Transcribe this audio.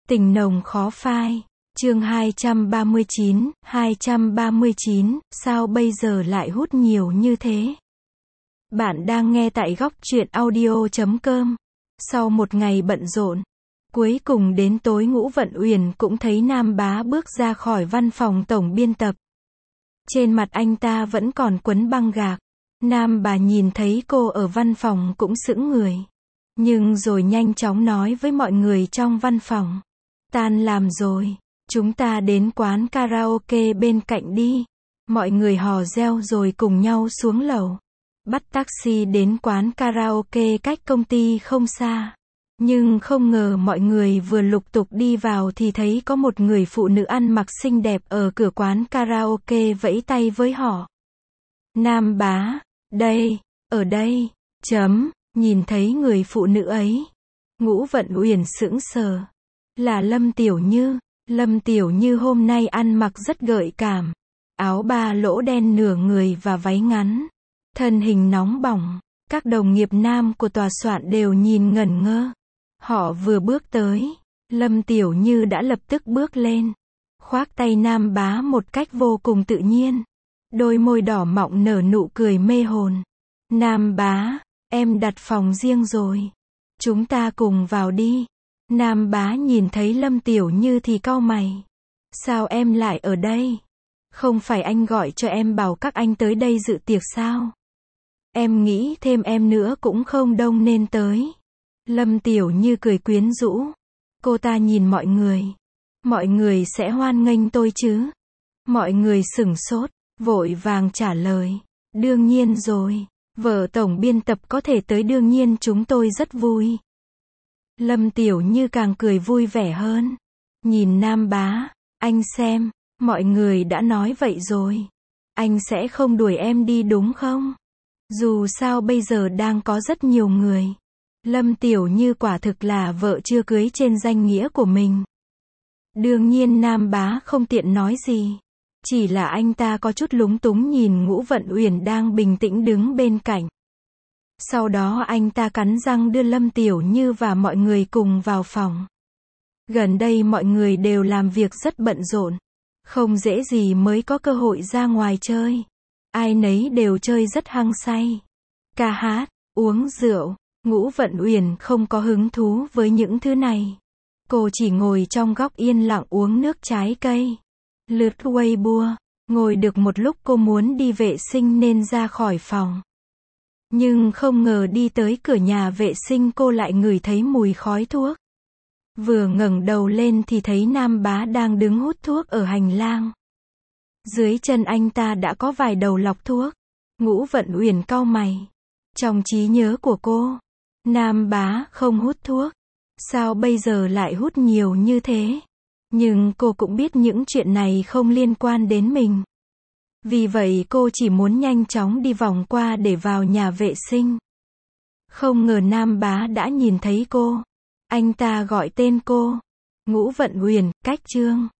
Tình nồng khó phai. Chương 239, sao bây giờ lại hút nhiều như thế? Bạn đang nghe tại góc truyện audio.com. Sau một ngày bận rộn, cuối cùng đến tối Ngũ Vận Uyển cũng thấy Nam Bá bước ra khỏi văn phòng tổng biên tập. Trên mặt anh ta vẫn còn quấn băng gạc. Nam Bá nhìn thấy cô ở văn phòng cũng sững người. Nhưng rồi nhanh chóng nói với mọi người trong văn phòng. Tan làm rồi, chúng ta đến quán karaoke bên cạnh đi. Mọi người hò reo rồi cùng nhau xuống lầu. Bắt taxi đến quán karaoke cách công ty không xa. Nhưng không ngờ mọi người vừa lục tục đi vào thì thấy có một người phụ nữ ăn mặc xinh đẹp ở cửa quán karaoke vẫy tay với họ. Nam Bá, đây, ở đây, nhìn thấy người phụ nữ ấy. Ngũ Vận Uyển sững sờ. Là Lâm Tiểu Như. Lâm Tiểu Như hôm nay ăn mặc rất gợi cảm. Áo ba lỗ đen nửa người và váy ngắn. Thân hình nóng bỏng. Các đồng nghiệp nam của tòa soạn đều nhìn ngẩn ngơ. Họ vừa bước tới, Lâm Tiểu Như đã lập tức bước lên. Khoác tay Nam Bá một cách vô cùng tự nhiên. Đôi môi đỏ mọng nở nụ cười mê hồn. Nam Bá, em đặt phòng riêng rồi. Chúng ta cùng vào đi. Nam Bá nhìn thấy Lâm Tiểu Như thì cau mày. Sao em lại ở đây? Không phải anh gọi cho em bảo các anh tới đây dự tiệc sao? Em nghĩ thêm em nữa cũng không đông nên tới. Lâm Tiểu Như cười quyến rũ. Cô ta nhìn mọi người. Mọi người sẽ hoan nghênh tôi chứ? Mọi người sửng sốt, vội vàng trả lời. Đương nhiên rồi. Vợ tổng biên tập có thể tới đương nhiên chúng tôi rất vui. Lâm Tiểu Như càng cười vui vẻ hơn. Nhìn Nam Bá, anh xem, mọi người đã nói vậy rồi. Anh sẽ không đuổi em đi đúng không? Dù sao bây giờ đang có rất nhiều người. Lâm Tiểu Như quả thực là vợ chưa cưới trên danh nghĩa của mình. Đương nhiên Nam Bá không tiện nói gì. Chỉ là anh ta có chút lúng túng nhìn Ngũ Vận Uyển đang bình tĩnh đứng bên cạnh. Sau đó anh ta cắn răng đưa Lâm Tiểu Như và mọi người cùng vào phòng. Gần đây mọi người đều làm việc rất bận rộn. Không dễ gì mới có cơ hội ra ngoài chơi. Ai nấy đều chơi rất hăng say. Ca hát, uống rượu. Ngũ Vận Uyển không có hứng thú với những thứ này. Cô chỉ ngồi trong góc yên lặng uống nước trái cây. Lướt Weibo. Ngồi được một lúc cô muốn đi vệ sinh nên ra khỏi phòng. Nhưng không ngờ đi tới cửa nhà vệ sinh cô lại ngửi thấy mùi khói thuốc. Vừa ngẩng đầu lên thì thấy Nam Bá đang đứng hút thuốc ở hành lang. Dưới chân anh ta đã có vài đầu lọc thuốc. Ngũ Vận Uyển cau mày. Trong trí nhớ của cô, Nam Bá không hút thuốc. Sao bây giờ lại hút nhiều như thế? Nhưng cô cũng biết những chuyện này không liên quan đến mình. Vì vậy cô chỉ muốn nhanh chóng đi vòng qua để vào nhà vệ sinh. Không ngờ Nam Bá đã nhìn thấy cô. Anh ta gọi tên cô. Ngũ Vận Uyển, cách chương.